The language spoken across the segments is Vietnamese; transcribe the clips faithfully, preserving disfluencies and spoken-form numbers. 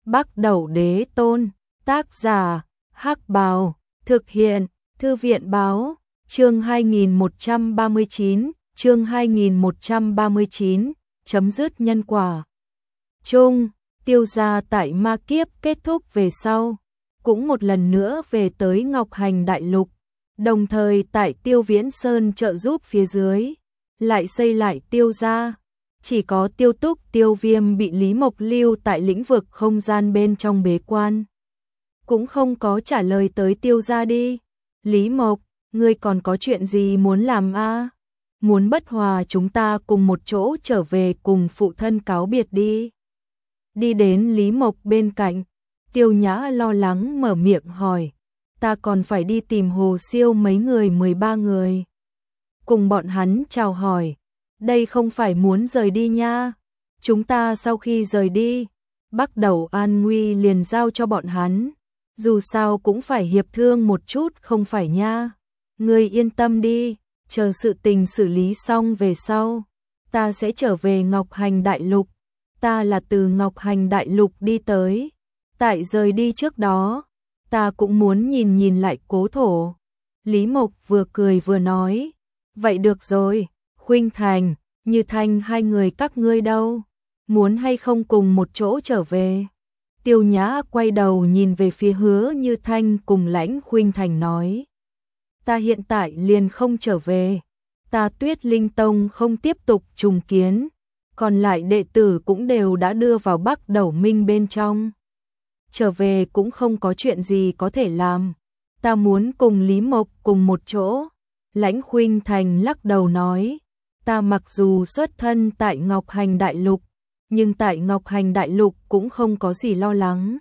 Bắc Đẩu Đế Tôn, tác giả, Hắc Bào, thực hiện, Thư viện báo, chương hai nghìn một trăm ba mươi chín, chương hai nghìn một trăm ba mươi chín, chấm dứt nhân quả. Chung, Tiêu gia tại ma kiếp kết thúc về sau, cũng một lần nữa về tới Ngọc Hành Đại Lục, đồng thời tại Tiêu Viễn Sơn trợ giúp phía dưới, lại xây lại Tiêu gia. Chỉ có Tiêu Túc, Tiêu Viêm bị Lý Mộc lưu tại lĩnh vực không gian bên trong bế quan. Cũng không có trả lời tới Tiêu gia đi. Lý Mộc, ngươi còn có chuyện gì muốn làm a? À? Muốn bất hòa chúng ta cùng một chỗ trở về cùng phụ thân cáo biệt đi. Đi đến Lý Mộc bên cạnh, Tiêu Nhã lo lắng mở miệng hỏi, ta còn phải đi tìm Hồ Siêu mấy người mười ba người. Cùng bọn hắn chào hỏi, đây không phải muốn rời đi nha. Chúng ta sau khi rời đi, bắt đầu an nguy liền giao cho bọn hắn. Dù sao cũng phải hiệp thương một chút không phải nha. Ngươi yên tâm đi, chờ sự tình xử lý xong về sau, ta sẽ trở về Ngọc Hành Đại Lục. Ta là từ Ngọc Hành Đại Lục đi tới. Tại rời đi trước đó, ta cũng muốn nhìn nhìn lại cố thổ. Lý Mộc vừa cười vừa nói, vậy được rồi, Khuynh Thành, Như Thanh hai người các ngươi đâu? Muốn hay không cùng một chỗ trở về? Tiêu Nhã quay đầu nhìn về phía Hứa Như Thanh cùng Lãnh Khuynh Thành nói, ta hiện tại liền không trở về. Ta Tuyết Linh Tông không tiếp tục trùng kiến, còn lại đệ tử cũng đều đã đưa vào Bắc Đẩu Minh bên trong. Trở về cũng không có chuyện gì có thể làm. Ta muốn cùng Lý Mộc cùng một chỗ. Lãnh Khuynh Thành lắc đầu nói, ta mặc dù xuất thân tại Ngọc Hành Đại Lục, nhưng tại Ngọc Hành Đại Lục cũng không có gì lo lắng.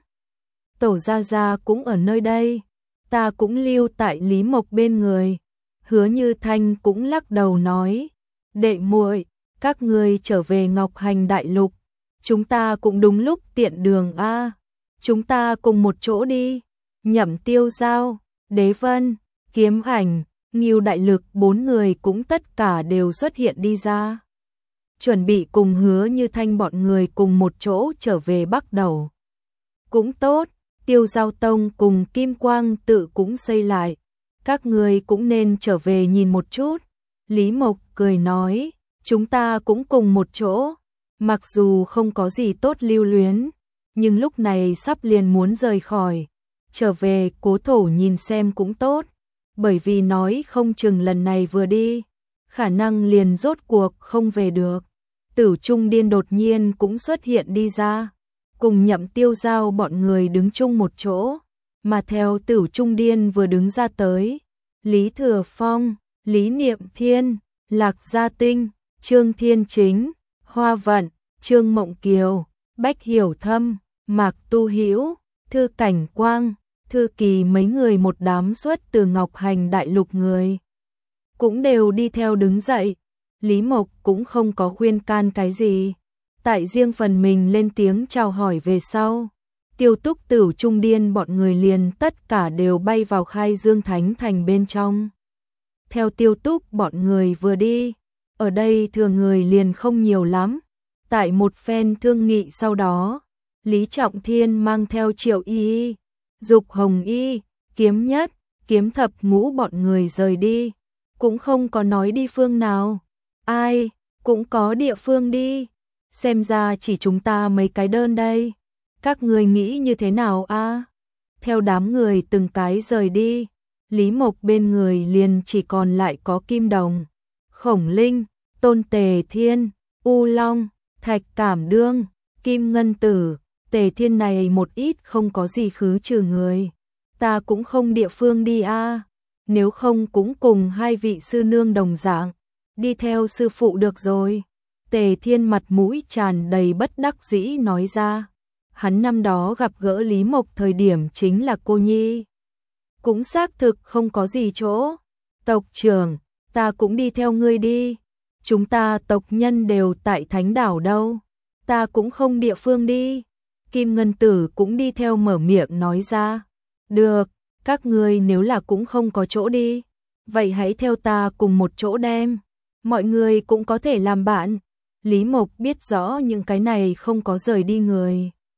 Tổ gia gia cũng ở nơi đây, ta cũng lưu tại Lý Mộc bên người. Hứa Như Thanh cũng lắc đầu nói, đệ muội, các ngươi trở về Ngọc Hành Đại Lục, chúng ta cũng đúng lúc tiện đường a. Chúng ta cùng một chỗ đi. Nhậm Tiêu Giao, Đế Vân, Kiếm Ảnh, Ngưu Đại Lực bốn người cũng tất cả đều xuất hiện đi ra. Chuẩn bị cùng Hứa Như Thanh bọn người cùng một chỗ trở về Bắc Đẩu. Cũng tốt, Tiêu Giao Tông cùng Kim Quang tự cũng xây lại. Các người cũng nên trở về nhìn một chút. Lý Mộc cười nói, chúng ta cũng cùng một chỗ. Mặc dù không có gì tốt lưu luyến, nhưng lúc này sắp liền muốn rời khỏi. Trở về cố thổ nhìn xem cũng tốt. Bởi vì nói không chừng lần này vừa đi, khả năng liền rốt cuộc không về được. Tử Trung Điên đột nhiên cũng xuất hiện đi ra, cùng Nhậm Tiêu Giao bọn người đứng chung một chỗ. Mà theo Tử Trung Điên vừa đứng ra tới, Lý Thừa Phong, Lý Niệm Thiên, Lạc Gia Tinh, Trương Thiên Chính, Hoa Vận, Trương Mộng Kiều, Bách Hiểu Thâm, Mạc Tu Hữu, Thư Cảnh Quang, Thư Kỳ mấy người một đám xuất từ Ngọc Hành Đại Lục người. Cũng đều đi theo đứng dậy. Lý Mộc cũng không có khuyên can cái gì. Tại riêng phần mình lên tiếng chào hỏi về sau. Tiêu Túc Tử Trung Điên bọn người liền tất cả đều bay vào Khai Dương Thánh Thành bên trong. Theo Tiêu Túc bọn người vừa đi, ở đây thường người liền không nhiều lắm. Tại một phen thương nghị sau đó, Lý Trọng Thiên mang theo Triệu Y, Dục Hồng Y, Kiếm Nhất, Kiếm Thập Ngũ bọn người rời đi. Cũng không có nói đi phương nào. Ai, cũng có địa phương đi. Xem ra chỉ chúng ta mấy cái đơn đây. Các người nghĩ như thế nào a? À? Theo đám người từng cái rời đi, Lý Mộc bên người liền chỉ còn lại có Kim Đồng, Khổng Linh, Tôn Tề Thiên, U Long, Thạch Cảm Đương, Kim Ngân Tử. Tề Thiên này một ít không có gì khứ trừ người. Ta cũng không địa phương đi a. À. Nếu không cũng cùng hai vị sư nương đồng dạng, đi theo sư phụ được rồi. Tề Thiên mặt mũi tràn đầy bất đắc dĩ nói ra. Hắn năm đó gặp gỡ Lý Mộc thời điểm chính là cô nhi. Cũng xác thực không có gì chỗ. Tộc trưởng, ta cũng đi theo ngươi đi. Chúng ta tộc nhân đều tại Thánh Đảo đâu. Ta cũng không địa phương đi. Kim Ngân Tử cũng đi theo mở miệng nói ra. Được, các ngươi nếu là cũng không có chỗ đi, vậy hãy theo ta cùng một chỗ đem. Mọi người cũng có thể làm bạn. Lý Mộc biết rõ những cái này không có rời đi người.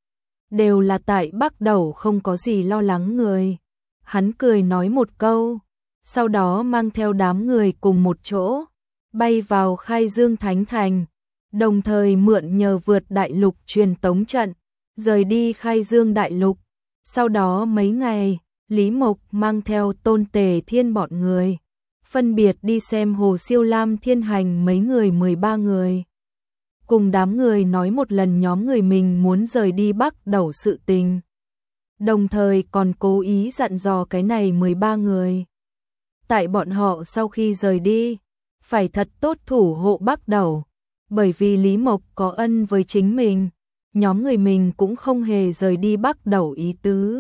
đều là tại Bắc Đẩu không có gì lo lắng người. Hắn cười nói một câu, sau đó mang theo đám người cùng một chỗ, bay vào Khai Dương Thánh Thành, đồng thời mượn nhờ vượt đại lục truyền tống trận, rời đi Khai Dương đại lục. Sau đó mấy ngày, Lý Mộc mang theo Tôn Tề Thiên bọn người, phân biệt đi xem Hồ Siêu Lam Thiên Hành mấy người mười ba người. Cùng đám người nói một lần nhóm người mình muốn rời đi Bắc Đẩu sự tình. Đồng thời còn cố ý dặn dò cái này mười ba người. Tại bọn họ sau khi rời đi, phải thật tốt thủ hộ Bắc Đẩu, bởi vì Lý Mộc có ân với chính mình, nhóm người mình cũng không hề rời đi Bắc Đẩu ý tứ.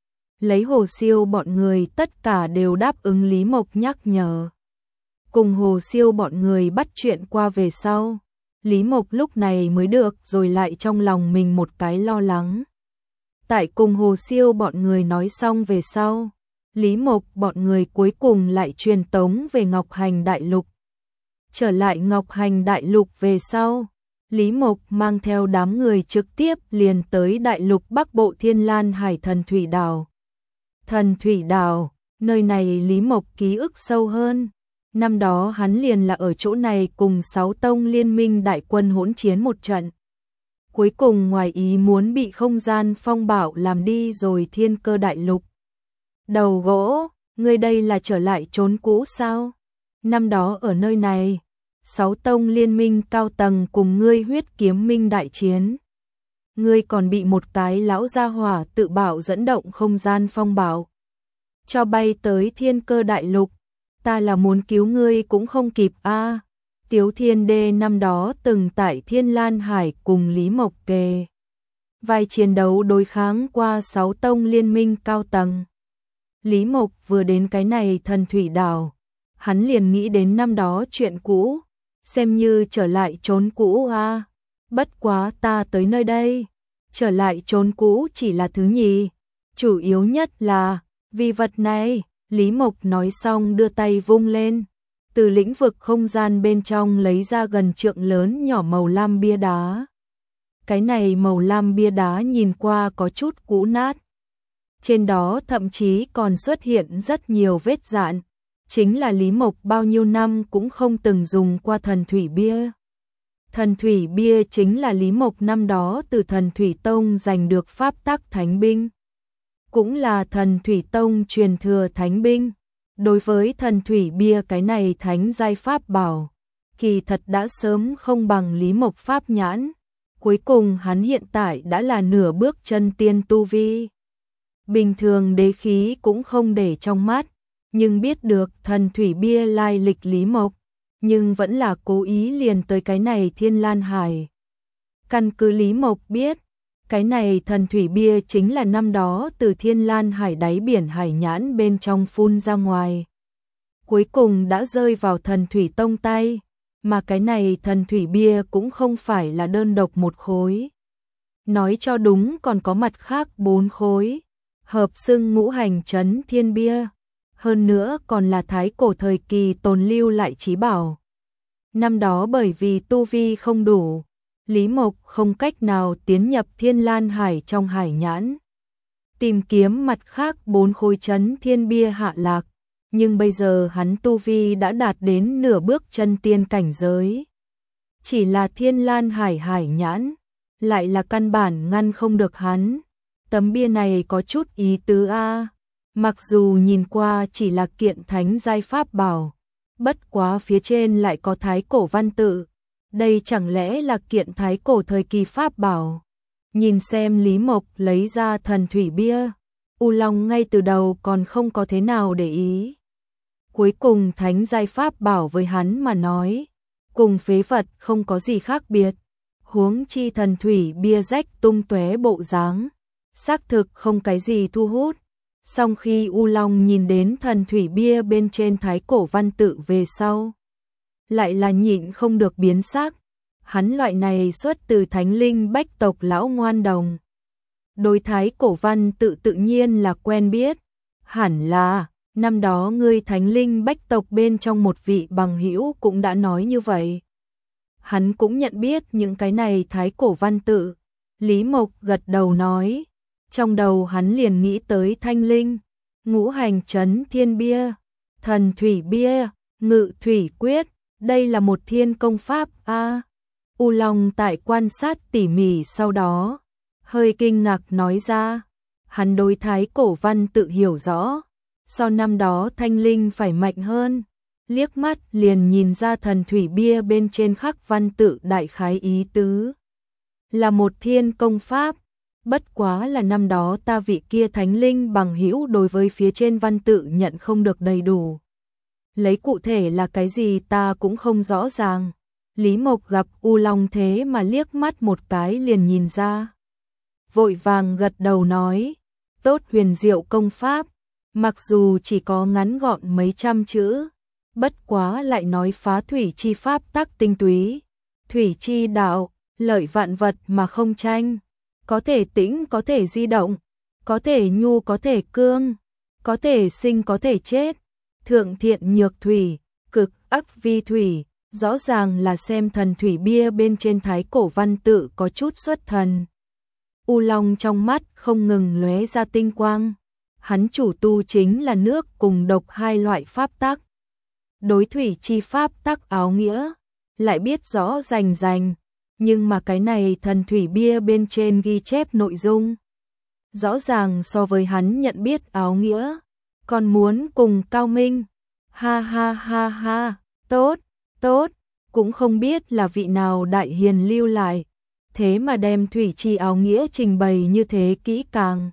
Lấy Hồ Siêu bọn người tất cả đều đáp ứng Lý Mộc nhắc nhở. Cùng Hồ Siêu bọn người bắt chuyện qua về sau, Lý Mộc lúc này mới được rồi lại trong lòng mình một cái lo lắng. Tại cùng Hồ Siêu bọn người nói xong về sau, Lý Mộc bọn người cuối cùng lại truyền tống về Ngọc Hành Đại Lục. Trở lại Ngọc Hành Đại Lục về sau, Lý Mộc mang theo đám người trực tiếp liền tới Đại Lục Bắc Bộ Thiên Lan Hải Thần Thủy Đảo. Thần Thủy Đảo, nơi này Lý Mộc ký ức sâu hơn. Năm đó hắn liền là ở chỗ này cùng sáu tông liên minh đại quân hỗn chiến một trận. Cuối cùng ngoài ý muốn bị không gian phong bạo làm đi rồi Thiên Cơ Đại Lục. Đầu gỗ, ngươi đây là trở lại trốn cũ sao? Năm đó ở nơi này, sáu tông liên minh cao tầng cùng ngươi huyết kiếm minh đại chiến. Ngươi còn bị một cái lão gia hỏa tự bảo dẫn động không gian phong bạo, cho bay tới Thiên Cơ Đại Lục. Ta là muốn cứu ngươi cũng không kịp a. À. Tiếu Thiên Đê năm đó từng tại Thiên Lan Hải cùng Lý Mộc kề vai chiến đấu đối kháng qua sáu tông liên minh cao tầng. Lý Mộc vừa đến cái này Thần Thủy Đảo, hắn liền nghĩ đến năm đó chuyện cũ, xem như trở lại trốn cũ a. À. Bất quá ta tới nơi đây, trở lại trốn cũ chỉ là thứ nhì, chủ yếu nhất là vì vật này. Lý Mộc nói xong đưa tay vung lên, từ lĩnh vực không gian bên trong lấy ra gần trượng lớn nhỏ màu lam bia đá. Cái này màu lam bia đá nhìn qua có chút cũ nát. Trên đó thậm chí còn xuất hiện rất nhiều vết dạn, chính là Lý Mộc bao nhiêu năm cũng không từng dùng qua thần thủy bia. Thần thủy bia chính là Lý Mộc năm đó từ Thần Thủy Tông giành được pháp tắc thánh binh. Cũng là Thần Thủy Tông truyền thừa thánh binh. Đối với thần thủy bia cái này thánh giai pháp bảo, kỳ thật đã sớm không bằng Lý Mộc pháp nhãn. Cuối cùng hắn hiện tại đã là nửa bước chân tiên tu vi. Bình thường đế khí cũng không để trong mắt, nhưng biết được thần thủy bia lai lịch Lý Mộc, nhưng vẫn là cố ý liền tới cái này Thiên Lan Hải. Căn cứ Lý Mộc biết, cái này thần thủy bia chính là năm đó từ Thiên Lan Hải đáy biển hải nhãn bên trong phun ra ngoài. Cuối cùng đã rơi vào Thần Thủy Tông tay, mà cái này thần thủy bia cũng không phải là đơn độc một khối. Nói cho đúng còn có mặt khác bốn khối, hợp xưng ngũ hành chấn thiên bia, hơn nữa còn là thái cổ thời kỳ tồn lưu lại chí bảo. Năm đó bởi vì tu vi không đủ, Lý Mộc không cách nào tiến nhập Thiên Lan Hải trong hải nhãn, tìm kiếm mặt khác bốn khối chấn thiên bia hạ lạc, nhưng bây giờ hắn tu vi đã đạt đến nửa bước chân tiên cảnh giới. Chỉ là Thiên Lan Hải hải nhãn, lại là căn bản ngăn không được hắn. Tấm bia này có chút ý tứ a, mặc dù nhìn qua chỉ là kiện thánh giai pháp bảo, bất quá phía trên lại có thái cổ văn tự. Đây chẳng lẽ là kiện thái cổ thời kỳ pháp bảo? Nhìn xem Lý Mộc lấy ra thần thủy bia, U Long ngay từ đầu còn không có thế nào để ý. Cuối cùng thánh giai pháp bảo với hắn mà nói, cùng phế vật không có gì khác biệt. Huống chi thần thủy bia rách tung tóe bộ dáng, xác thực không cái gì thu hút. Song khi U Long nhìn đến thần thủy bia bên trên thái cổ văn tự về sau, lại là nhịn không được biến sắc. Hắn loại này xuất từ thánh linh bách tộc lão ngoan đồng, đối thái cổ văn tự tự nhiên là quen biết. Hẳn là năm đó ngươi thánh linh bách tộc bên trong một vị bằng hữu cũng đã nói như vậy. Hắn cũng nhận biết những cái này thái cổ văn tự, Lý Mộc gật đầu nói, trong đầu hắn liền nghĩ tới thanh linh, ngũ hành chấn thiên bia, thần thủy bia, ngự thủy quyết, đây là một thiên công pháp a. U Long tại quan sát tỉ mỉ sau đó, hơi kinh ngạc nói ra, hắn đối thái cổ văn tự hiểu rõ, so năm đó thanh linh phải mạnh hơn, liếc mắt liền nhìn ra thần thủy bia bên trên khắc văn tự đại khái ý tứ. Là một thiên công pháp, bất quá là năm đó ta vị kia thánh linh bằng hữu đối với phía trên văn tự nhận không được đầy đủ. Lấy cụ thể là cái gì ta cũng không rõ ràng. Lý Mộc gặp U Long thế mà liếc mắt một cái liền nhìn ra. Vội vàng gật đầu nói, tốt huyền diệu công pháp, mặc dù chỉ có ngắn gọn mấy trăm chữ, bất quá lại nói phá thủy chi pháp tắc tinh túy, thủy chi đạo, lợi vạn vật mà không tranh, có thể tĩnh có thể di động, có thể nhu có thể cương, có thể sinh có thể chết, thượng thiện nhược thủy, cực ác vi thủy, rõ ràng là xem thần thủy bia bên trên thái cổ văn tự có chút xuất thần. U Long trong mắt không ngừng lóe ra tinh quang, hắn chủ tu chính là nước cùng độc hai loại pháp tắc. Đối thủy chi pháp tắc áo nghĩa, lại biết rõ rành rành, nhưng mà cái này thần thủy bia bên trên ghi chép nội dung. Rõ ràng so với hắn nhận biết áo nghĩa, còn muốn cùng cao minh. Ha ha ha ha, tốt, tốt, cũng không biết là vị nào đại hiền lưu lại, thế mà đem thủy chi áo nghĩa trình bày như thế kỹ càng.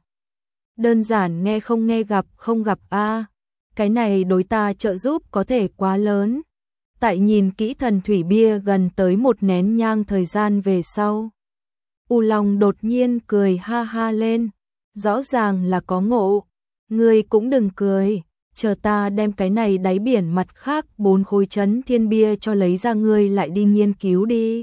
Đơn giản nghe không nghe gặp không gặp a, cái này đối ta trợ giúp có thể quá lớn. Tại nhìn kỹ thần thủy bia gần tới một nén nhang thời gian về sau, U Long đột nhiên cười ha ha lên, rõ ràng là có ngộ, ngươi cũng đừng cười, chờ ta đem cái này đáy biển mặt khác bốn khối chấn thiên bia cho lấy ra ngươi lại đi nghiên cứu đi.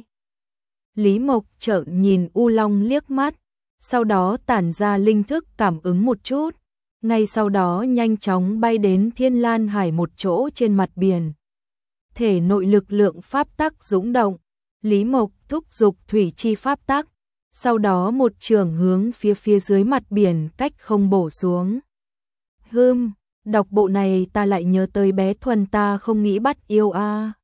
Lý Mộc trợn nhìn U Long liếc mắt, sau đó tản ra linh thức cảm ứng một chút, ngay sau đó nhanh chóng bay đến Thiên Lan Hải một chỗ trên mặt biển. Thể nội lực lượng pháp tắc dũng động, Lý Mộc thúc giục thủy chi pháp tắc, sau đó một trường hướng phía phía dưới mặt biển cách không bổ xuống. Hừm, đọc bộ này ta lại nhớ tới bé Thuần ta không nghĩ bắt yêu a.